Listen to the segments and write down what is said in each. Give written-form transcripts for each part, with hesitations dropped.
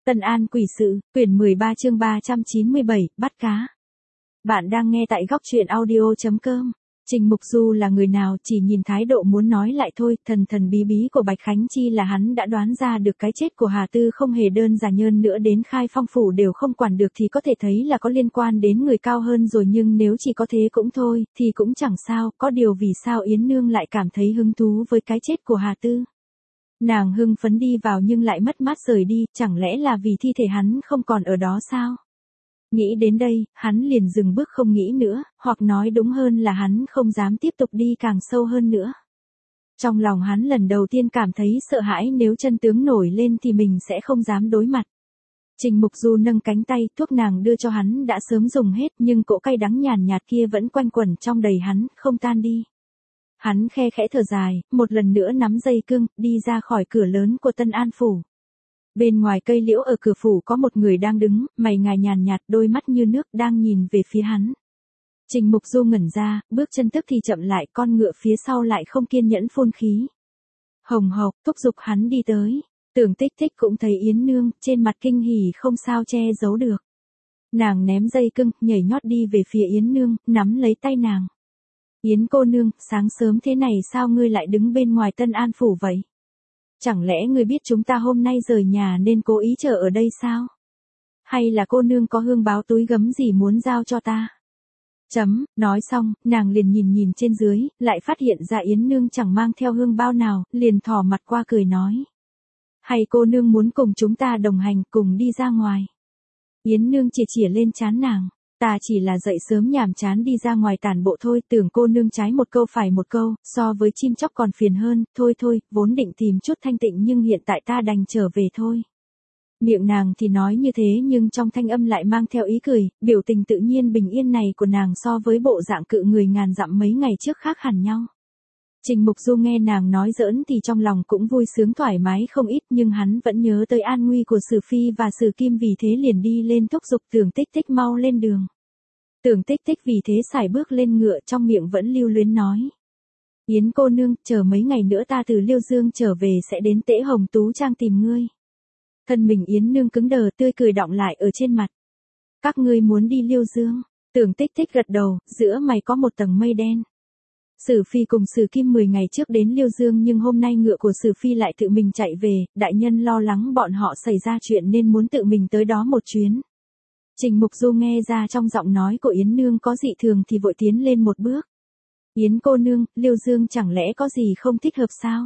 Tân An quỷ sự, quyển 13 chương 397, bắt cá. Bạn đang nghe tại góc truyện audio.com. Trình Mục Du là người nào, chỉ nhìn thái độ muốn nói lại thôi, thần thần bí bí của Bạch Khánh Chi là hắn đã đoán ra được cái chết của Hà Tư không hề đơn giản, nhơn nữa đến Khai Phong phủ đều không quản được thì có thể thấy là có liên quan đến người cao hơn rồi, nhưng nếu chỉ có thế cũng thôi, thì cũng chẳng sao, có điều vì sao Yến Nương lại cảm thấy hứng thú với cái chết của Hà Tư. Nàng hưng phấn đi vào nhưng lại mất mát rời đi, chẳng lẽ là vì thi thể hắn không còn ở đó sao? Nghĩ đến đây, hắn liền dừng bước không nghĩ nữa, hoặc nói đúng hơn là hắn không dám tiếp tục đi càng sâu hơn nữa. Trong lòng hắn lần đầu tiên cảm thấy sợ hãi, nếu chân tướng nổi lên thì mình sẽ không dám đối mặt. Trình Mục Du nâng cánh tay, thuốc nàng đưa cho hắn đã sớm dùng hết, nhưng cỗ cay đắng nhàn nhạt kia vẫn quanh quẩn trong đầy hắn, không tan đi. Hắn khe khẽ thở dài, một lần nữa nắm dây cương, đi ra khỏi cửa lớn của Tân An phủ. Bên ngoài cây liễu ở cửa phủ có một người đang đứng, mày ngài nhàn nhạt, đôi mắt như nước đang nhìn về phía hắn. Trình Mục Du ngẩn ra, bước chân tức thì chậm lại, con ngựa phía sau lại không kiên nhẫn phun khí. Hồng hộc, thúc giục hắn đi tới. Tưởng Tích Tích cũng thấy Yến Nương, trên mặt kinh hỉ không sao che giấu được. Nàng ném dây cương, nhảy nhót đi về phía Yến Nương, nắm lấy tay nàng. Yến cô nương, sáng sớm thế này sao ngươi lại đứng bên ngoài Tân An phủ vậy? Chẳng lẽ ngươi biết chúng ta hôm nay rời nhà nên cố ý chờ ở đây sao? Hay là cô nương có hương báo túi gấm gì muốn giao cho ta? Nói xong, nàng liền nhìn trên dưới, lại phát hiện ra Yến Nương chẳng mang theo hương bao nào, liền thò mặt qua cười nói. Hay cô nương muốn cùng chúng ta đồng hành, cùng đi ra ngoài? Yến Nương chìa lên trán nàng. Ta chỉ là dậy sớm nhàm chán đi ra ngoài tản bộ thôi, tưởng cô nương trái một câu phải một câu, so với chim chóc còn phiền hơn, thôi, vốn định tìm chút thanh tịnh nhưng hiện tại ta đành trở về thôi. Miệng nàng thì nói như thế nhưng trong thanh âm lại mang theo ý cười, biểu tình tự nhiên bình yên này của nàng so với bộ dạng cự người ngàn dặm mấy ngày trước khác hẳn nhau. Trình Mục Du nghe nàng nói giỡn thì trong lòng cũng vui sướng thoải mái không ít, nhưng hắn vẫn nhớ tới an nguy của Sử Phi và Sử Kim, vì thế liền đi lên thúc giục Tưởng Tích Tích mau lên đường. Tưởng Tích Tích vì thế sải bước lên ngựa, trong miệng vẫn lưu luyến nói. Yến cô nương, chờ mấy ngày nữa ta từ Liêu Dương trở về sẽ đến Tễ Hồng Tú Trang tìm ngươi. Thân mình Yến Nương cứng đờ, tươi cười đọng lại ở trên mặt. Các ngươi muốn đi Liêu Dương? Tưởng Tích Tích gật đầu, giữa mày có một tầng mây đen. Sử Phi cùng Sử Kim 10 ngày trước đến Liêu Dương nhưng hôm nay ngựa của Sử Phi lại tự mình chạy về, đại nhân lo lắng bọn họ xảy ra chuyện nên muốn tự mình tới đó một chuyến. Trình Mục Du nghe ra trong giọng nói của Yến Nương có dị thường thì vội tiến lên một bước. Yến cô nương, Liêu Dương chẳng lẽ có gì không thích hợp sao?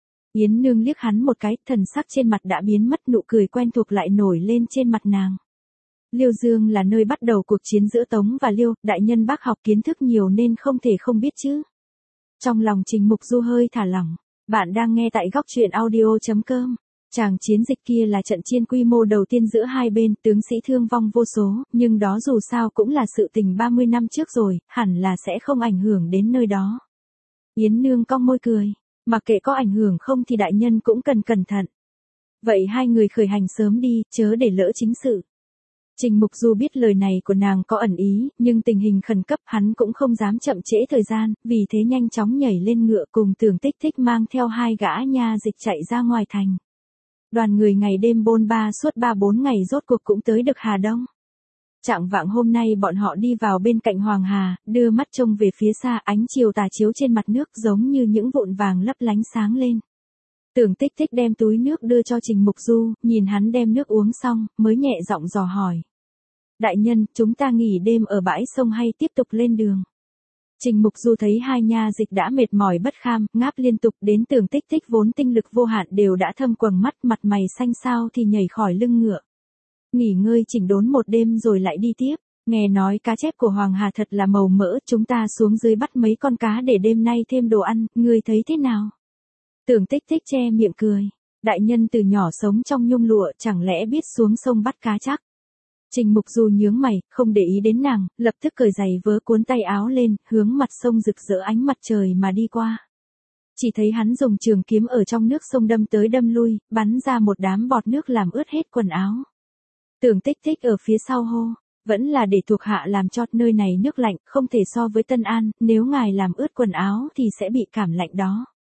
Yến Nương liếc hắn một cái, thần sắc trên mặt đã biến mất, nụ cười quen thuộc lại nổi lên trên mặt nàng. Liêu Dương là nơi bắt đầu cuộc chiến giữa Tống và Liêu, đại nhân bác học kiến thức nhiều nên không thể không biết chứ. Trong lòng Trình Mục Du hơi thả lỏng. Bạn đang nghe tại góc truyện audio.com. Tràng chiến dịch kia là trận chiến quy mô đầu tiên giữa hai bên, tướng sĩ thương vong vô số, nhưng đó dù sao cũng là sự tình 30 năm trước rồi, hẳn là sẽ không ảnh hưởng đến nơi đó. Yến Nương cong môi cười, mặc kệ có ảnh hưởng không thì đại nhân cũng cần cẩn thận. Vậy hai người khởi hành sớm đi, chớ để lỡ chính sự. Trình Mục Du biết lời này của nàng có ẩn ý, nhưng tình hình khẩn cấp hắn cũng không dám chậm trễ thời gian, vì thế nhanh chóng nhảy lên ngựa cùng Tưởng Tích Tích mang theo hai gã nha dịch chạy ra ngoài thành. Đoàn người ngày đêm bôn ba suốt 3-4 ngày rốt cuộc cũng tới được Hà Đông. Chạng vạng hôm nay bọn họ đi vào bên cạnh Hoàng Hà, đưa mắt trông về phía xa, ánh chiều tà chiếu trên mặt nước giống như những vụn vàng lấp lánh sáng lên. Tưởng Tích Tích đem túi nước đưa cho Trình Mục Du, nhìn hắn đem nước uống xong, mới nhẹ giọng dò hỏi. Đại nhân, chúng ta nghỉ đêm ở bãi sông hay tiếp tục lên đường? Trình Mục Du thấy hai nha dịch đã mệt mỏi bất kham, ngáp liên tục, đến Tưởng Tích Tích vốn tinh lực vô hạn đều đã thâm quầng mắt, mặt mày xanh xao thì nhảy khỏi lưng ngựa. Nghỉ ngơi chỉnh đốn một đêm rồi lại đi tiếp. Nghe nói cá chép của Hoàng Hà thật là màu mỡ, chúng ta xuống dưới bắt mấy con cá để đêm nay thêm đồ ăn, ngươi thấy thế nào? Tưởng Tích Tích che miệng cười. Đại nhân từ nhỏ sống trong nhung lụa, chẳng lẽ biết xuống sông bắt cá chắc? Trình Mục Du nhướng mày, không để ý đến nàng, lập tức cởi giày vớ cuốn tay áo lên, hướng mặt sông rực rỡ ánh mặt trời mà đi qua. Chỉ thấy hắn dùng trường kiếm ở trong nước sông đâm tới đâm lui, bắn ra một đám bọt nước làm ướt hết quần áo. Tưởng Tích Tích ở phía sau hô, vẫn là để thuộc hạ làm cho, nơi này nước lạnh, không thể so với Tân An, nếu ngài làm ướt quần áo thì sẽ bị cảm lạnh đó.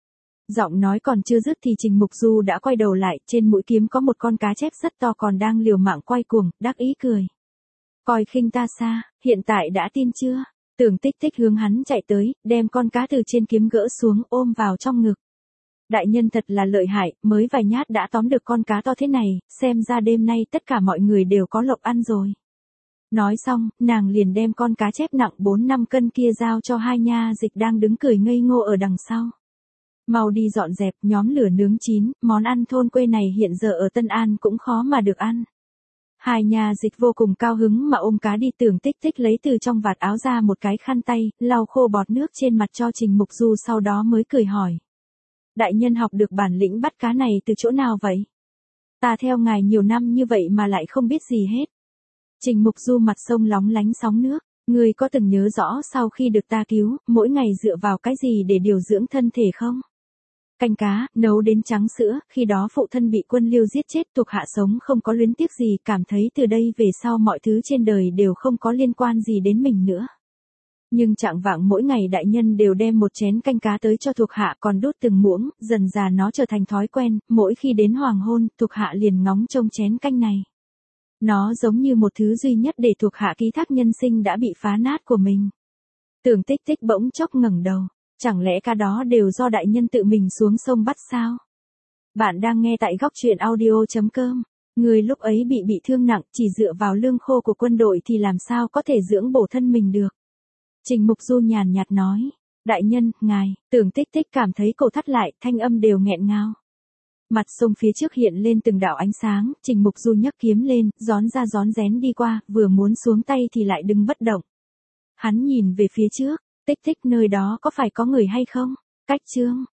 Giọng nói còn chưa dứt thì Trình Mục Du đã quay đầu lại, trên mũi kiếm có một con cá chép rất to còn đang liều mạng quay cuồng, đắc ý cười. Coi khinh ta xa, hiện tại đã tin chưa? Tưởng Tích Tích hướng hắn chạy tới, đem con cá từ trên kiếm gỡ xuống ôm vào trong ngực. Đại nhân thật là lợi hại, mới vài nhát đã tóm được con cá to thế này, xem ra đêm nay tất cả mọi người đều có lộc ăn rồi. Nói xong, nàng liền đem con cá chép nặng 4-5 cân kia giao cho hai nha dịch đang đứng cười ngây ngô ở đằng sau. Mau đi dọn dẹp, nhóm lửa nướng chín, món ăn thôn quê này hiện giờ ở Tân An cũng khó mà được ăn. Hai nha dịch vô cùng cao hứng mà ôm cá đi. Tưởng Tích Tích lấy từ trong vạt áo ra một cái khăn tay, lau khô bọt nước trên mặt cho Trình Mục Du sau đó mới cười hỏi. Đại nhân học được bản lĩnh bắt cá này từ chỗ nào vậy? Ta theo ngài nhiều năm như vậy mà lại không biết gì hết. Trình Mục Du mặt sông lóng lánh sóng nước. Ngươi có từng nhớ rõ sau khi được ta cứu, mỗi ngày dựa vào cái gì để điều dưỡng thân thể không? Canh cá, nấu đến trắng sữa, khi đó phụ thân bị quân Liêu giết chết, thuộc hạ sống không có luyến tiếc gì, cảm thấy từ đây về sau mọi thứ trên đời đều không có liên quan gì đến mình nữa. Nhưng trạng vạng mỗi ngày đại nhân đều đem một chén canh cá tới cho thuộc hạ còn đốt từng muỗng, dần dà nó trở thành thói quen, mỗi khi đến hoàng hôn, thuộc hạ liền ngóng trông chén canh này. Nó giống như một thứ duy nhất để thuộc hạ ký thác nhân sinh đã bị phá nát của mình. Tưởng Tích Tích bỗng chốc ngẩng đầu. Chẳng lẽ cá đó đều do đại nhân tự mình xuống sông bắt sao? Bạn đang nghe tại góc truyện audio.com. Người lúc ấy bị thương nặng, chỉ dựa vào lương khô của quân đội thì làm sao có thể dưỡng bổ thân mình được. Trình Mục Du nhàn nhạt nói. Đại nhân, ngài, Tưởng Tích Tích cảm thấy cổ thắt lại, thanh âm đều nghẹn ngào. Mặt sông phía trước hiện lên từng đạo ánh sáng, Trình Mục Du nhấc kiếm lên, gión ra gión rén đi qua, vừa muốn xuống tay thì lại đứng bất động. Hắn nhìn về phía trước. Tích Tích nơi đó có phải có người hay không? Cách chương.